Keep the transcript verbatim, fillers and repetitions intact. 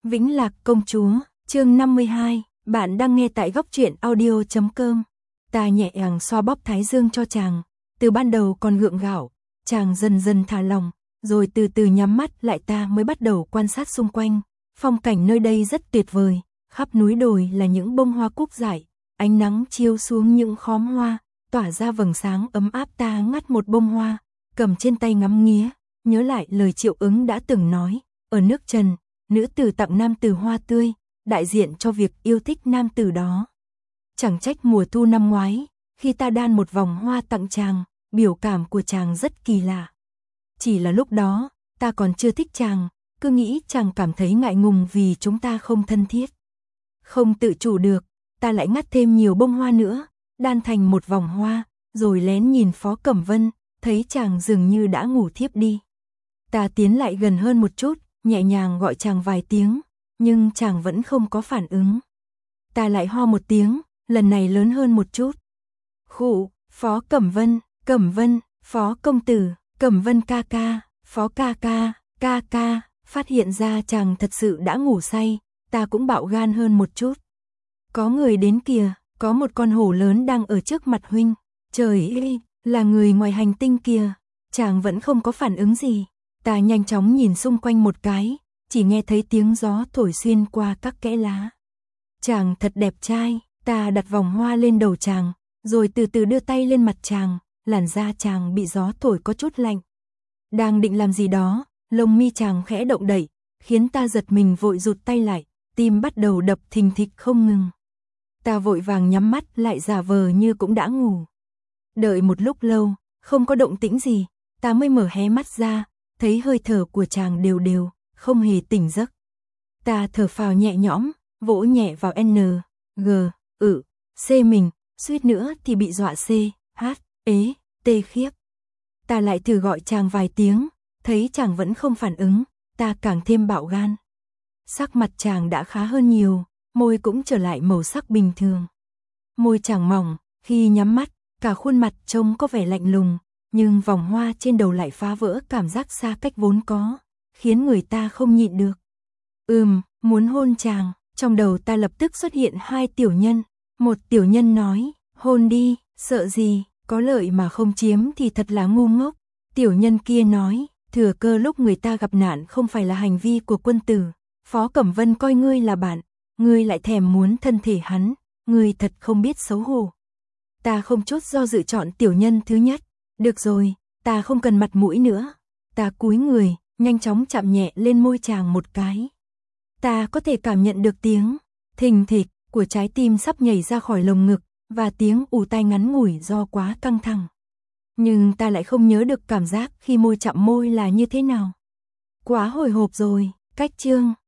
Vĩnh Lạc công chúa, chương năm mươi hai, bạn đang nghe tại góc truyện audio chấm com. Ta nhẹ nhàng xoa bóp thái dương cho chàng, từ ban đầu còn gượng gạo, chàng dần dần thả lòng, rồi từ từ nhắm mắt lại ta mới bắt đầu quan sát xung quanh. Phong cảnh nơi đây rất tuyệt vời, khắp núi đồi là những bông hoa cúc dại, ánh nắng chiếu xuống những khóm hoa, tỏa ra vầng sáng ấm áp. Ta ngắt một bông hoa, cầm trên tay ngắm nghía, nhớ lại lời Triệu Ứng đã từng nói, ở nước Trần, nữ tử tặng nam tử hoa tươi, đại diện cho việc yêu thích nam tử đó. Chẳng trách mùa thu năm ngoái, khi ta đan một vòng hoa tặng chàng, biểu cảm của chàng rất kỳ lạ. Chỉ là lúc đó, ta còn chưa thích chàng, cứ nghĩ chàng cảm thấy ngại ngùng vì chúng ta không thân thiết. Không tự chủ được, ta lại ngắt thêm nhiều bông hoa nữa, đan thành một vòng hoa, rồi lén nhìn Phó Cẩm Vân, thấy chàng dường như đã ngủ thiếp đi. Ta tiến lại gần hơn một chút, nhẹ nhàng gọi chàng vài tiếng, nhưng chàng vẫn không có phản ứng. Ta lại ho một tiếng, lần này lớn hơn một chút. Khụ, Phó Cẩm Vân, Cẩm Vân, Phó công tử, Cẩm Vân ca ca, Phó ca ca, ca ca, phát hiện ra chàng thật sự đã ngủ say, ta cũng bạo gan hơn một chút. Có người đến kìa, có một con hổ lớn đang ở trước mặt huynh. Trời ơi, là người ngoài hành tinh kìa. Chàng vẫn không có phản ứng gì. Ta nhanh chóng nhìn xung quanh một cái, chỉ nghe thấy tiếng gió thổi xuyên qua các kẽ lá. Chàng thật đẹp trai, ta đặt vòng hoa lên đầu chàng, rồi từ từ đưa tay lên mặt chàng, làn da chàng bị gió thổi có chút lạnh. Đang định làm gì đó, lông mi chàng khẽ động đậy, khiến ta giật mình vội rụt tay lại, tim bắt đầu đập thình thịch không ngừng. Ta vội vàng nhắm mắt lại giả vờ như cũng đã ngủ. Đợi một lúc lâu, không có động tĩnh gì, ta mới mở hé mắt ra, thấy hơi thở của chàng đều đều, không hề tỉnh giấc. Ta thở phào nhẹ nhõm, vỗ nhẹ vào N, G, ự, C mình, suýt nữa thì bị dọa C, H, ế, T khiếp. Ta lại thử gọi chàng vài tiếng, thấy chàng vẫn không phản ứng, ta càng thêm bạo gan. Sắc mặt chàng đã khá hơn nhiều, môi cũng trở lại màu sắc bình thường. Môi chàng mỏng, khi nhắm mắt, cả khuôn mặt trông có vẻ lạnh lùng, nhưng vòng hoa trên đầu lại phá vỡ cảm giác xa cách vốn có, khiến người ta không nhịn được. Ừm, muốn hôn chàng, trong đầu ta lập tức xuất hiện hai tiểu nhân. Một tiểu nhân nói, hôn đi, sợ gì, có lợi mà không chiếm thì thật là ngu ngốc. Tiểu nhân kia nói, thừa cơ lúc người ta gặp nạn không phải là hành vi của quân tử. Phó Cẩm Vân coi ngươi là bạn, ngươi lại thèm muốn thân thể hắn, ngươi thật không biết xấu hổ. Ta không chút do dự chọn tiểu nhân thứ nhất. Được rồi, ta không cần mặt mũi nữa. Ta cúi người, nhanh chóng chạm nhẹ lên môi chàng một cái. Ta có thể cảm nhận được tiếng thình thịch của trái tim sắp nhảy ra khỏi lồng ngực, và tiếng ù tai ngắn ngủi do quá căng thẳng. Nhưng ta lại không nhớ được cảm giác khi môi chạm môi là như thế nào. Quá hồi hộp rồi, cách chương.